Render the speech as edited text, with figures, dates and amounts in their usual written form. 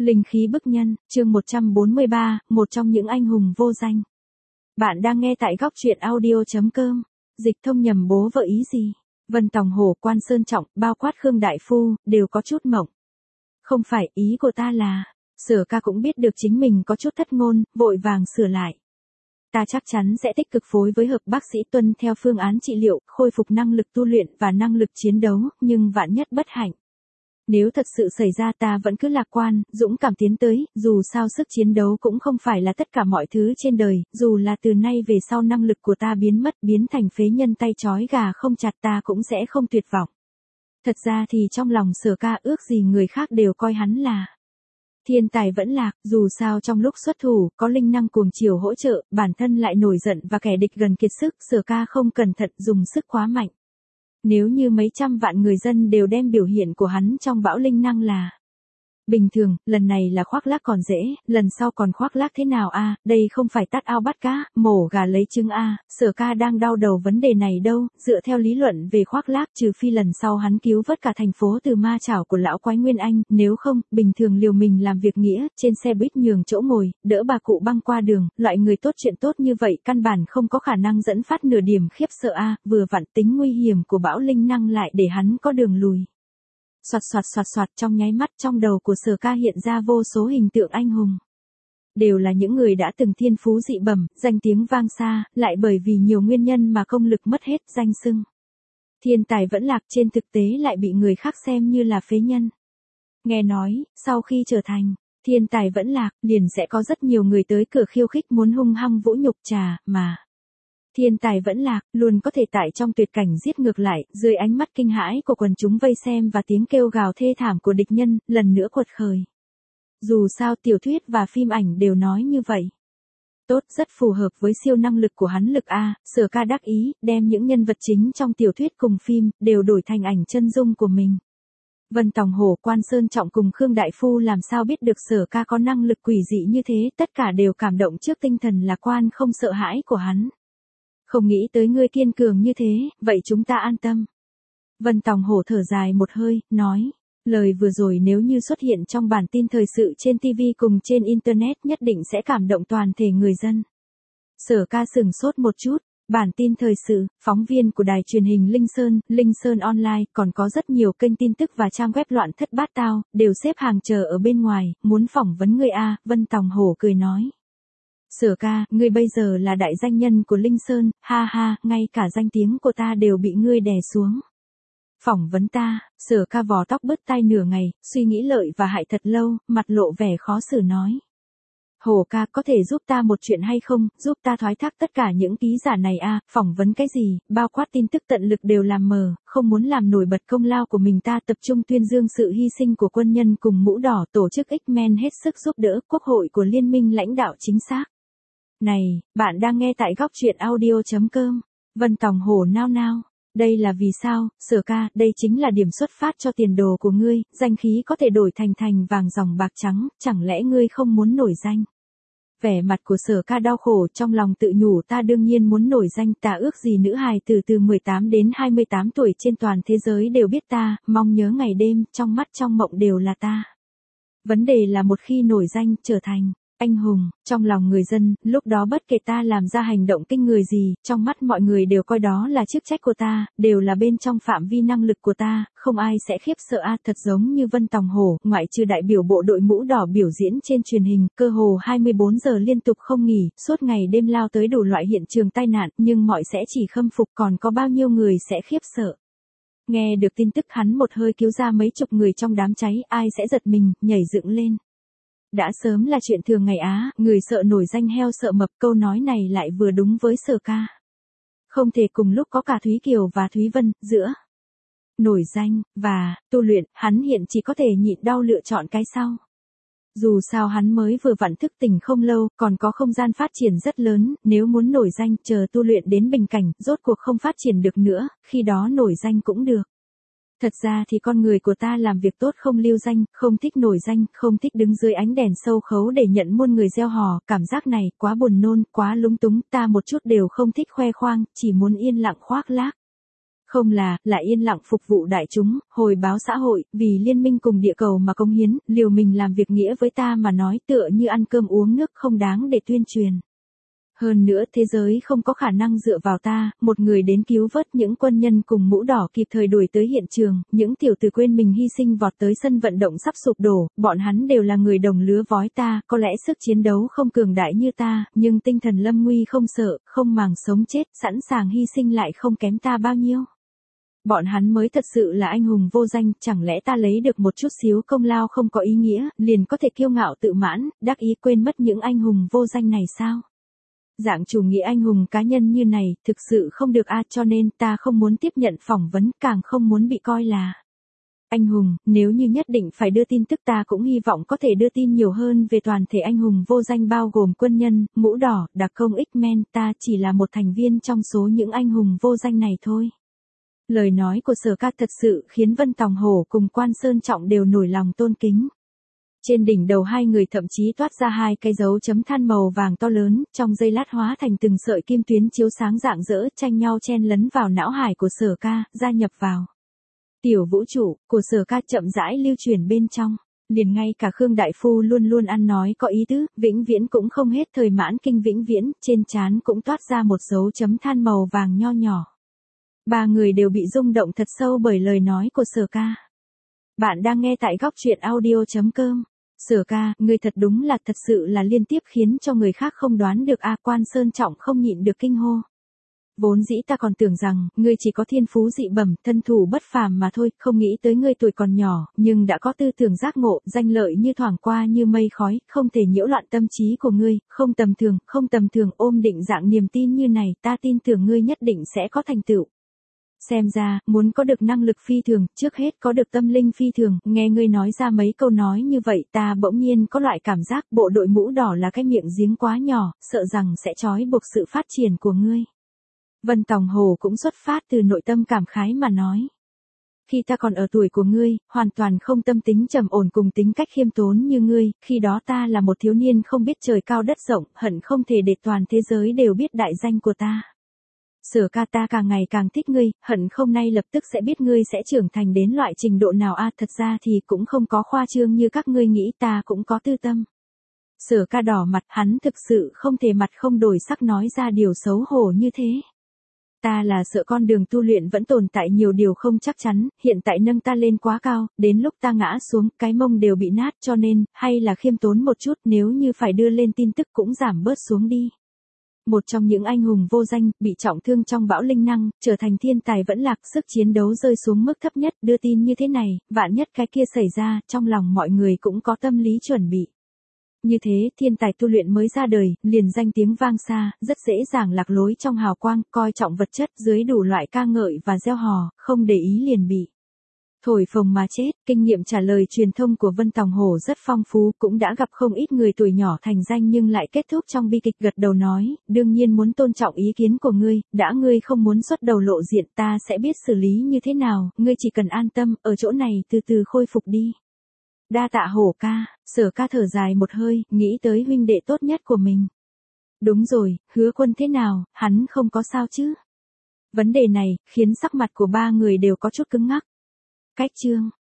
Linh khí bức nhân, chương 143, một trong những anh hùng vô danh. Bạn đang nghe tại góc truyện audio.com. Dịch thông nhầm bố vợ ý gì? Vân Tòng Hổ, Quan Sơn Trọng, bao quát Khương Đại Phu, đều có chút mộng. Không phải, ý của ta là, Sở Ca cũng biết được chính mình có chút thất ngôn, vội vàng sửa lại. Ta chắc chắn sẽ tích cực phối với hợp bác sĩ tuân theo phương án trị liệu, khôi phục năng lực tu luyện và năng lực chiến đấu, nhưng vạn nhất bất hạnh. Nếu thật sự xảy ra ta vẫn cứ lạc quan, dũng cảm tiến tới, dù sao sức chiến đấu cũng không phải là tất cả mọi thứ trên đời, dù là từ nay về sau năng lực của ta biến mất, biến thành phế nhân tay trói gà không chặt ta cũng sẽ không tuyệt vọng. Thật ra thì trong lòng Sở Ca ước gì người khác đều coi hắn là thiên tài vẫn lạc, dù sao trong lúc xuất thủ, có linh năng cuồng chiều hỗ trợ, bản thân lại nổi giận và kẻ địch gần kiệt sức, Sở Ca không cẩn thận dùng sức quá mạnh. Nếu như mấy trăm vạn người dân đều đem biểu hiện của hắn trong bão linh năng là bình thường, lần này là khoác lác còn dễ, lần sau còn khoác lác thế nào a? Đây không phải tát ao bắt cá, mổ gà lấy trứng a. Sở Ca đang đau đầu vấn đề này đâu, dựa theo lý luận về khoác lác, trừ phi lần sau hắn cứu vớt cả thành phố từ ma chảo của lão quái Nguyên Anh, nếu không, bình thường liều mình làm việc nghĩa, trên xe buýt nhường chỗ ngồi, đỡ bà cụ băng qua đường, loại người tốt chuyện tốt như vậy căn bản không có khả năng dẫn phát nửa điểm khiếp sợ a, vừa vặn tính nguy hiểm của bão linh năng lại để hắn có đường lùi. Soạt trong nháy mắt trong đầu của Sở Ca hiện ra vô số hình tượng anh hùng. Đều là những người đã từng thiên phú dị bẩm, danh tiếng vang xa, lại bởi vì nhiều nguyên nhân mà công lực mất hết danh xưng. Thiên tài vẫn lạc, trên thực tế lại bị người khác xem như là phế nhân. Nghe nói, sau khi trở thành thiên tài vẫn lạc, liền sẽ có rất nhiều người tới cửa khiêu khích muốn hung hăng vũ nhục mà. Thiên tài vẫn lạc, luôn có thể tại trong tuyệt cảnh giết ngược lại, dưới ánh mắt kinh hãi của quần chúng vây xem và tiếng kêu gào thê thảm của địch nhân, lần nữa quật khởi. Dù sao tiểu thuyết và phim ảnh đều nói như vậy. Tốt, rất phù hợp với siêu năng lực của hắn lực A, Sở Ca đắc ý, đem những nhân vật chính trong tiểu thuyết cùng phim, đều đổi thành ảnh chân dung của mình. Vân Tòng Hổ, Quan Sơn Trọng cùng Khương Đại Phu làm sao biết được Sở Ca có năng lực quỷ dị như thế, tất cả đều cảm động trước tinh thần lạc quan không sợ hãi của hắn. Không nghĩ tới ngươi kiên cường như thế, vậy chúng ta an tâm. Vân Tòng Hổ thở dài một hơi, nói, lời vừa rồi nếu như xuất hiện trong bản tin thời sự trên TV cùng trên Internet nhất định sẽ cảm động toàn thể người dân. Sở Ca sửng sốt một chút, bản tin thời sự, phóng viên của đài truyền hình Linh Sơn Online, còn có rất nhiều kênh tin tức và trang web loạn thất bát tao, đều xếp hàng chờ ở bên ngoài, muốn phỏng vấn người A, Vân Tòng Hổ cười nói. Sở Ca, ngươi bây giờ là đại danh nhân của Linh Sơn, ha ha, ngay cả danh tiếng của ta đều bị ngươi đè xuống. Phỏng vấn ta, Sở Ca vò tóc bứt tai nửa ngày, suy nghĩ lợi và hại thật lâu, mặt lộ vẻ khó xử nói. Hổ ca, có thể giúp ta một chuyện hay không, giúp ta thoái thác tất cả những ký giả này a, phỏng vấn cái gì, bao quát tin tức tận lực đều làm mờ, không muốn làm nổi bật công lao của mình, ta tập trung tuyên dương sự hy sinh của quân nhân cùng mũ đỏ, tổ chức X-Men hết sức giúp đỡ, quốc hội của liên minh lãnh đạo chính xác. Này, bạn đang nghe tại góc truyện audio.com. Vân Tòng Hổ nao nao. Đây là vì sao, Sở Ca, đây chính là điểm xuất phát cho tiền đồ của ngươi, danh khí có thể đổi thành vàng ròng bạc trắng, chẳng lẽ ngươi không muốn nổi danh? Vẻ mặt của Sở Ca đau khổ, trong lòng tự nhủ, ta đương nhiên muốn nổi danh, ta ước gì nữ hài từ 18 đến 28 tuổi trên toàn thế giới đều biết ta, mong nhớ ngày đêm, trong mắt trong mộng đều là ta. Vấn đề là một khi nổi danh, trở thành anh hùng, trong lòng người dân, lúc đó bất kể ta làm ra hành động kinh người gì, trong mắt mọi người đều coi đó là chức trách của ta, đều là bên trong phạm vi năng lực của ta, không ai sẽ khiếp sợ a, thật giống như Vân Tòng Hổ, ngoại trừ đại biểu bộ đội mũ đỏ biểu diễn trên truyền hình, cơ hồ 24 giờ liên tục không nghỉ, suốt ngày đêm lao tới đủ loại hiện trường tai nạn, nhưng mọi sẽ chỉ khâm phục, còn có bao nhiêu người sẽ khiếp sợ. Nghe được tin tức hắn một hơi cứu ra mấy chục người trong đám cháy, ai sẽ giật mình, nhảy dựng lên. Đã sớm là chuyện thường ngày á, người sợ nổi danh heo sợ mập, câu nói này lại vừa đúng với Sở Ca. Không thể cùng lúc có cả Thúy Kiều và Thúy Vân, giữa nổi danh và tu luyện, hắn hiện chỉ có thể nhịn đau lựa chọn cái sau. Dù sao hắn mới vừa vặn thức tỉnh không lâu, còn có không gian phát triển rất lớn, nếu muốn nổi danh, chờ tu luyện đến bình cảnh, rốt cuộc không phát triển được nữa, khi đó nổi danh cũng được. Thật ra thì con người của ta làm việc tốt không lưu danh, không thích nổi danh, không thích đứng dưới ánh đèn sâu khấu để nhận muôn người reo hò, cảm giác này quá buồn nôn, quá lúng túng, ta một chút đều không thích khoe khoang, chỉ muốn yên lặng khoác lác. Không là yên lặng phục vụ đại chúng, hồi báo xã hội, vì liên minh cùng địa cầu mà cống hiến, liều mình làm việc nghĩa với ta mà nói tựa như ăn cơm uống nước không đáng để tuyên truyền. Hơn nữa thế giới không có khả năng dựa vào ta, một người đến cứu vớt những quân nhân cùng mũ đỏ kịp thời đuổi tới hiện trường, những tiểu tử quên mình hy sinh vọt tới sân vận động sắp sụp đổ, bọn hắn đều là người đồng lứa vói ta, có lẽ sức chiến đấu không cường đại như ta, nhưng tinh thần lâm nguy không sợ, không màng sống chết, sẵn sàng hy sinh lại không kém ta bao nhiêu. Bọn hắn mới thật sự là anh hùng vô danh, chẳng lẽ ta lấy được một chút xíu công lao không có ý nghĩa, liền có thể kiêu ngạo tự mãn, đắc ý quên mất những anh hùng vô danh này sao? Dạng chủ nghĩa anh hùng cá nhân như này, thực sự không được cho nên ta không muốn tiếp nhận phỏng vấn, càng không muốn bị coi là anh hùng. Nếu như nhất định phải đưa tin tức ta cũng hy vọng có thể đưa tin nhiều hơn về toàn thể anh hùng vô danh bao gồm quân nhân, mũ đỏ, đặc công X-Men, ta chỉ là một thành viên trong số những anh hùng vô danh này thôi. Lời nói của Sở Ca thật sự khiến Vân Tòng Hổ cùng Quan Sơn Trọng đều nổi lòng tôn kính. Trên đỉnh đầu hai người thậm chí toát ra hai cái dấu chấm than màu vàng to lớn, trong giây lát hóa thành từng sợi kim tuyến chiếu sáng rạng rỡ, tranh nhau chen lấn vào não hải của Sở Ca, gia nhập vào tiểu vũ trụ của Sở Ca chậm rãi lưu truyền bên trong. Liền ngay cả Khương Đại Phu luôn luôn ăn nói có ý tứ, vĩnh viễn cũng không hết thời mãn kinh vĩnh viễn, trên trán cũng toát ra một dấu chấm than màu vàng nho nhỏ. Ba người đều bị rung động thật sâu bởi lời nói của Sở Ca. Bạn đang nghe tại góc truyện audio.com. Sở Ca, ngươi thật đúng là thật sự là liên tiếp khiến cho người khác không đoán được Quan Sơn Trọng không nhịn được kinh hô. Vốn dĩ ta còn tưởng rằng, ngươi chỉ có thiên phú dị bẩm, thân thủ bất phàm mà thôi, không nghĩ tới ngươi tuổi còn nhỏ, nhưng đã có tư tưởng giác ngộ, danh lợi như thoảng qua như mây khói, không thể nhiễu loạn tâm trí của ngươi, không tầm thường, ôm định dạng niềm tin như này, ta tin tưởng ngươi nhất định sẽ có thành tựu. Xem ra, muốn có được năng lực phi thường, trước hết có được tâm linh phi thường, nghe ngươi nói ra mấy câu nói như vậy ta bỗng nhiên có loại cảm giác bộ đội mũ đỏ là cái miệng giếng quá nhỏ, sợ rằng sẽ trói buộc sự phát triển của ngươi. Vân Tòng Hổ cũng xuất phát từ nội tâm cảm khái mà nói. Khi ta còn ở tuổi của ngươi, hoàn toàn không tâm tính trầm ổn cùng tính cách khiêm tốn như ngươi, khi đó ta là một thiếu niên không biết trời cao đất rộng, hận không thể để toàn thế giới đều biết đại danh của ta. Sở Ca, ta càng ngày càng thích ngươi, hận không nay lập tức sẽ biết ngươi sẽ trưởng thành đến loại trình độ nào thật ra thì cũng không có khoa trương như các ngươi nghĩ, ta cũng có tư tâm. Sở Ca đỏ mặt, hắn thực sự không thể mặt không đổi sắc nói ra điều xấu hổ như thế. Ta là sợ con đường tu luyện vẫn tồn tại nhiều điều không chắc chắn, hiện tại nâng ta lên quá cao, đến lúc ta ngã xuống, cái mông đều bị nát, cho nên, hay là khiêm tốn một chút, nếu như phải đưa lên tin tức cũng giảm bớt xuống đi. Một trong những anh hùng vô danh, bị trọng thương trong bão linh năng, trở thành thiên tài vẫn lạc, sức chiến đấu rơi xuống mức thấp nhất, đưa tin như thế này, vạn nhất cái kia xảy ra, trong lòng mọi người cũng có tâm lý chuẩn bị. Như thế, thiên tài tu luyện mới ra đời, liền danh tiếng vang xa, rất dễ dàng lạc lối trong hào quang, coi trọng vật chất, dưới đủ loại ca ngợi và gieo hò, không để ý liền bị thổi phồng mà chết. Kinh nghiệm trả lời truyền thông của Vân Tòng Hổ rất phong phú, cũng đã gặp không ít người tuổi nhỏ thành danh nhưng lại kết thúc trong bi kịch. Gật đầu nói, đương nhiên muốn tôn trọng ý kiến của ngươi, đã ngươi không muốn xuất đầu lộ diện ta sẽ biết xử lý như thế nào, ngươi chỉ cần an tâm, ở chỗ này từ từ khôi phục đi. Đa tạ Hổ ca. Sở Ca thở dài một hơi, nghĩ tới huynh đệ tốt nhất của mình. Đúng rồi, Hứa Quân thế nào, hắn không có sao chứ? Vấn đề này, khiến sắc mặt của ba người đều có chút cứng ngắc. Cách chương